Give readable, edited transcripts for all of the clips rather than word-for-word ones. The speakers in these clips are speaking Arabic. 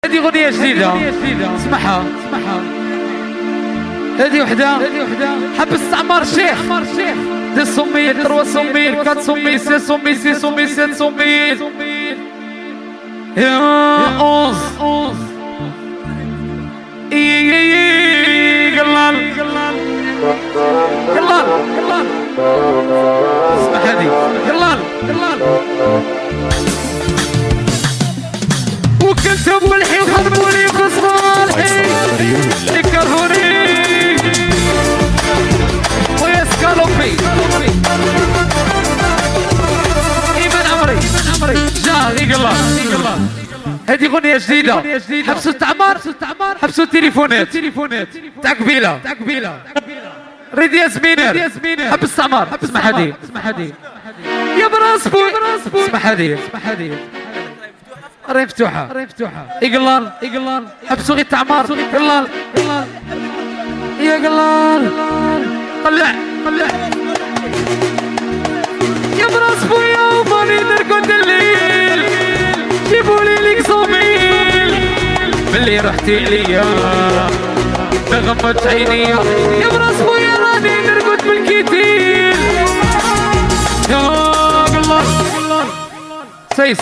هذه أغنية جديدة اسمعها هذه وحدة حب استعمار الشيخ 200 300 400 500 600 700 يا 11 قلال اسمع هذه قلال وكنتم ملحي وخربوني بصالحي يكرهوني ويسكالوبي ايمن عمري جاهي قلال هذه أغنية جديدة حبسوا التعمار حبسوا التليفونات تاع قبيلة ريد ياسمينر حبس التعمار اسمع هذه يا براس بوي اسمع هذه راهي مفتوحة يقلال حبسوا غير التعمار قلال يا قلال طلع يا براس بويا وماني نرقد الليل جيبولي ليك صوميل باللي رحتي ليا تغمضت عينيا يا براس بويا راني نرقد بالكيتيل يا قلال سيس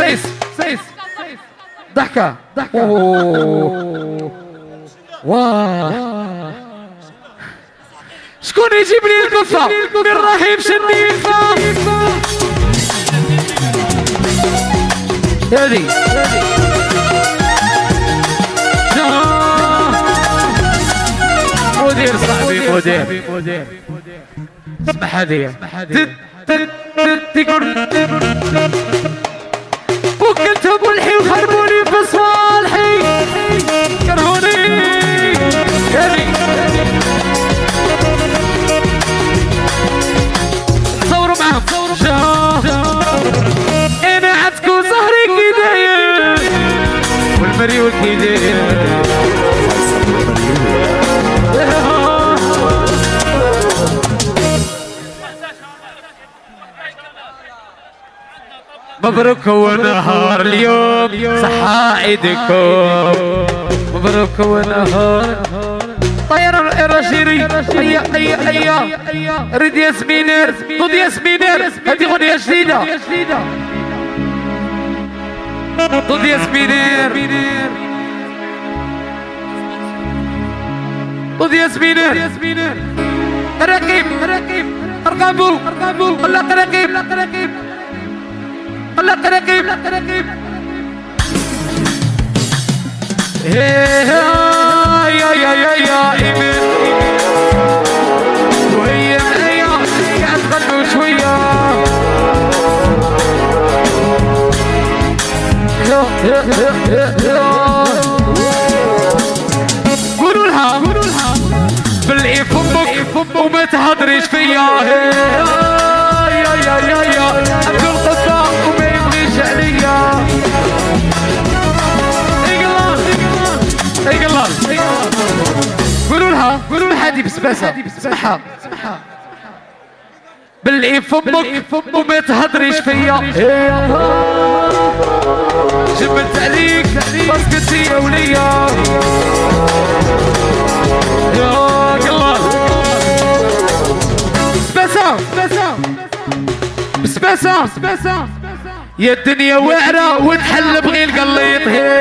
ضحكة واه شكون يجيب لي القفة من رحيم شنيفة هذي مدير صاحبي مدير اسمع هذه وكنتم ملحي وخربوني بصالحي كرهوني صوروا معهم انا عدكو زهري كي داير والمريول كي داير مبروك ونهار اليوم صحة عيدكم مبروك ونهار طير الرشيري هيا ريد ياسمينر ضد ياسمينر هذه أغنية جديدة ضد ياسمينر رقيب ارقبوا قلق رقيب قلق رقيب يا إيمان وهي قاعد تغنوا شوية قولوا لها باللي فمك وما تهضريش فيا يا عبد القصة وما يبغيش عليا ايقلال قولوا لها هذه بسباسة اسمعها باللي فمك وما تهضريش فيا جبت عليك باسكتي يا وليا يا قلال بسباسة يا الدنيا واعرة وتحل بغي القليط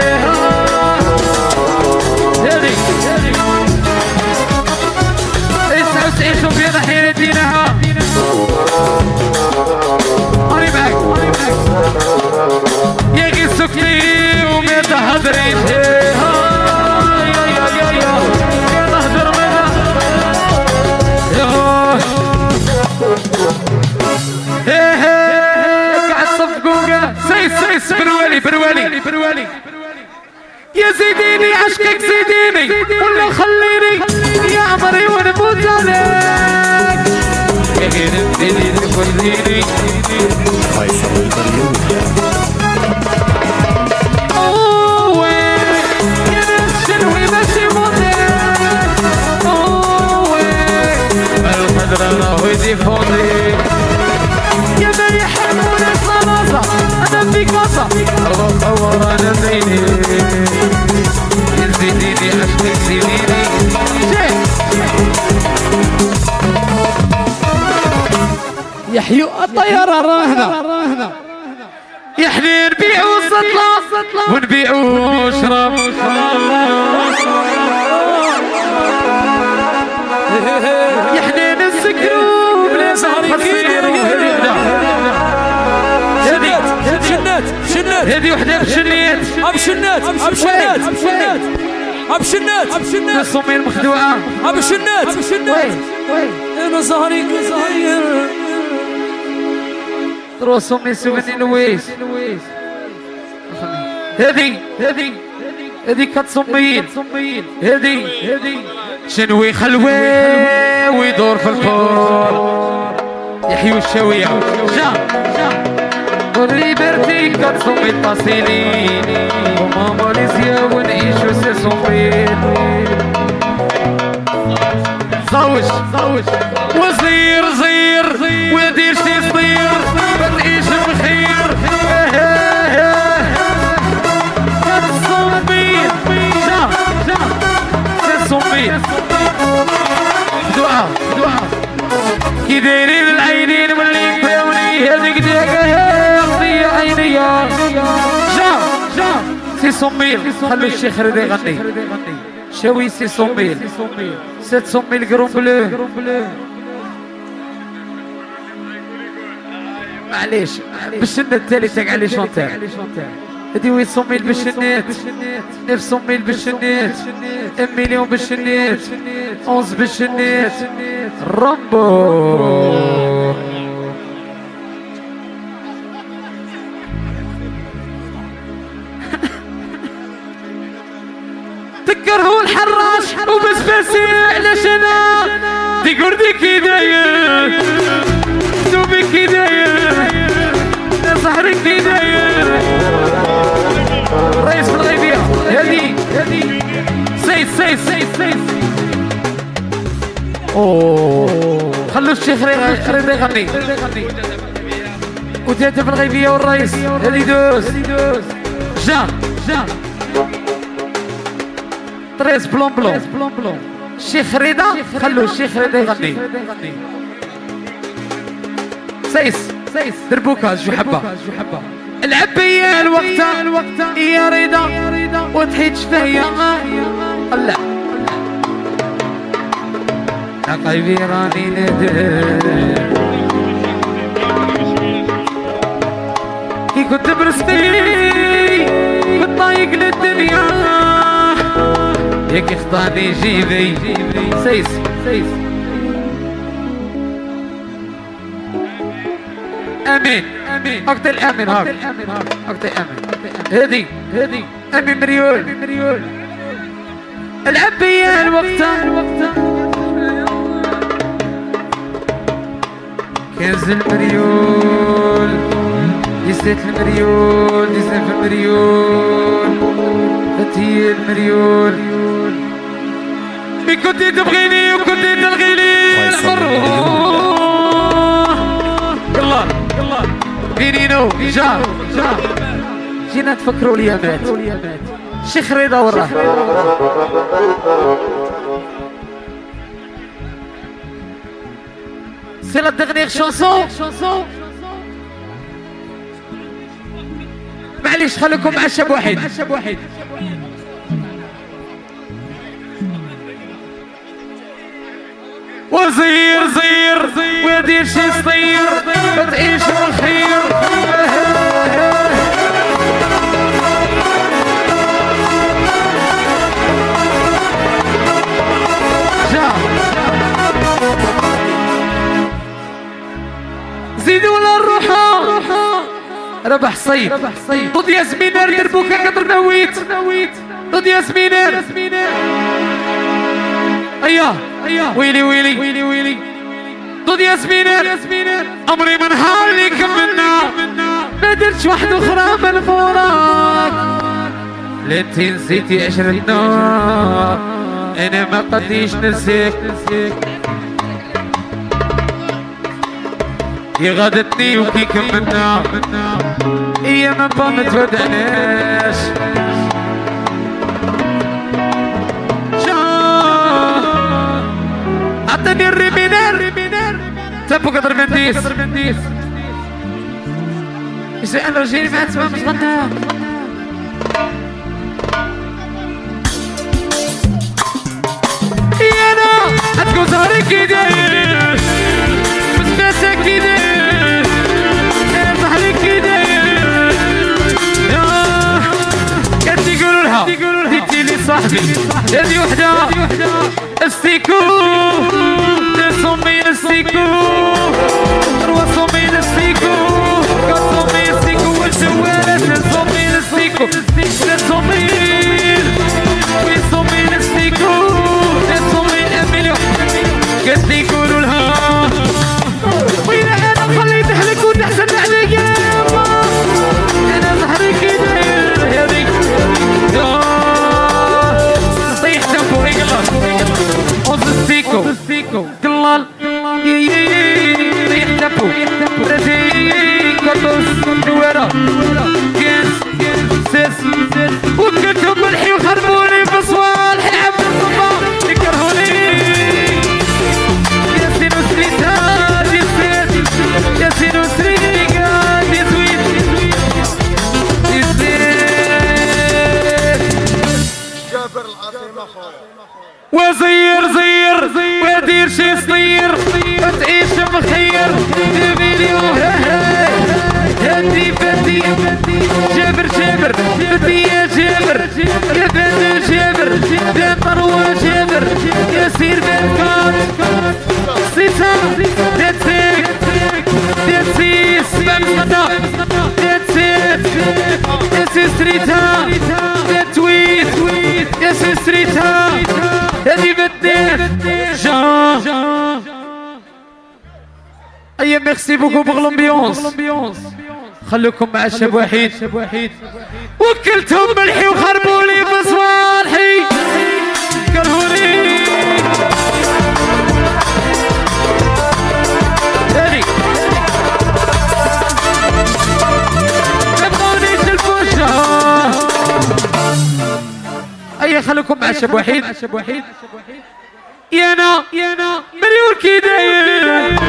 هذي اسعوا تعيشوا في ضحية دينها أنا معك يا غي سكتي وما تهضريش يا تهضر منها قاعد صفقوقة سيس بروالي يا زيديني عشقك زيديني ولا خليني يا عمري ونموت عليك يا غير بديني تفرديني فيصل البريوي اوه يا ناس شنوي ماشي موديل اوه القدر راهو يديفوندي يا ما يحبون الصلاصة انا في قصة الله صور انا زيني يحيوا الطيارة راهنا يا حنين نبيعوا سطلة ونبيعوا شراب يا حنين نسكروا بلا شنات هذه وحده بشنيات ابشنات الصوميل مخدوعه ابشنات وي انا زهري كزهير روسومي سوفني لويس هذه كتصميل هذه شنوي خلوي ويدور في الفور يحيوا الشاويه جا وليبرتي كتصمي الطاسيلين وما ماليزيا ونعيشو سي صوميل زوج وزير ويدير شي صغير بتعيش بخير كتصميل جا سي صوميل دعاء كي دايرين العينين واللي يكفاوني هذيك ديك عينيا جا سي صوميل خلو الشيخ رضا يغني شاوي سي صوميل سيت صوميل كرون بلو معليش بالشنة التالي تاع علي شونتير هادي وي صوميل بالشنات 9 صوميل بالشنات 1 مليون بالشنات 11 بالشنات رامبو تكرهوا الحراش وبسباسي علاش انا تقول دي كي داير دوبي كي داير يا صحري كي داير رئيس الغيبية هذه سيد اوه خلو الشيخ رضا يغني وثلاثة في الغيبية والرئيس هذه دوز جا 13 بلون الشيخ رضا خلو الشيخ رضا يغني سيس دربوكا جو حبة العب بيا الوقت يا رضا وتحيد شفايا قلع يا قلبي راني نادر كي كنت برستي كنت طايق للدنيا ياك خطاني جيبي سيس امين اقتل امين هاك اقتل امين هذه امين مريول العب بيا الوقت كنز المريول ديسات المريول ديسات المريول فتي المريول مي كنتي تبغيني وكنتي تلغيني يلا فينينو جا جينا تفكروا اليامات شيخ رضا وراه سي لا ديغنيغ شونسون معليش خليكم مع شاب واحد وزير ويدير شي صغير بتعيش بالخير زيدوا للروحة ربح صيد ضد ياسمينار دربوكا قدر نويت ضد ياسمينار اياه ويلي ضد ياسمينار امري من حالي كملنا ما درتش واحدة اخرى من فوراك لا انتي نسيتي عشرتنا انا ما قديش نسيك يا غادتني وكي كملنا ايام ما متودعناش عطني الريمينار ابو قدر منديس يسأل انا رجالي ما تسمع مش غناها انا هتكون ظهري كده مسبسة كده ظهري كده كانت يقولوا لها ديتي لي صاحبي هذه وحدة السيكو تصمي السيكو وصمي السيكو قصمي السيكو والجوالات تصمي السيكو تصمي ويصمي السيكو تصمي الاميليو قد يقولوا لها وين انا خليته لك وتحزن عليا انا ظهري كده هذيك طيح تنفو يقلل السيكو قلال طيح تنفو رزيق كردوس نويرة كيس سيس وكلتهم ملحي وخربوني بصوالحي عبد الصبا يكرهوني ياسين وسريتا ياسين وسريقا يسويت جابر العاصمة خويا وزير ودير شي صغير وتعيش مخير مليو هدي فتي جابر فتي يا جابر يا بن جابر يا مروة جابر يا سير بالكات سيسا داتسيك داتسيس بمسطا داتسيت داتسيس ستريتا داتويت داتسيس ستريتا هذي بديت جان ايا ميرسي بوكو بوغ لومبيونس خلوكم مع الشاب وحيد وكلتهم ملحي وخربولي بصوالحي كرهوني هذي تبغوني تلفوشة ايا خلوكم مع الشاب وحيد يانا مليون كي داير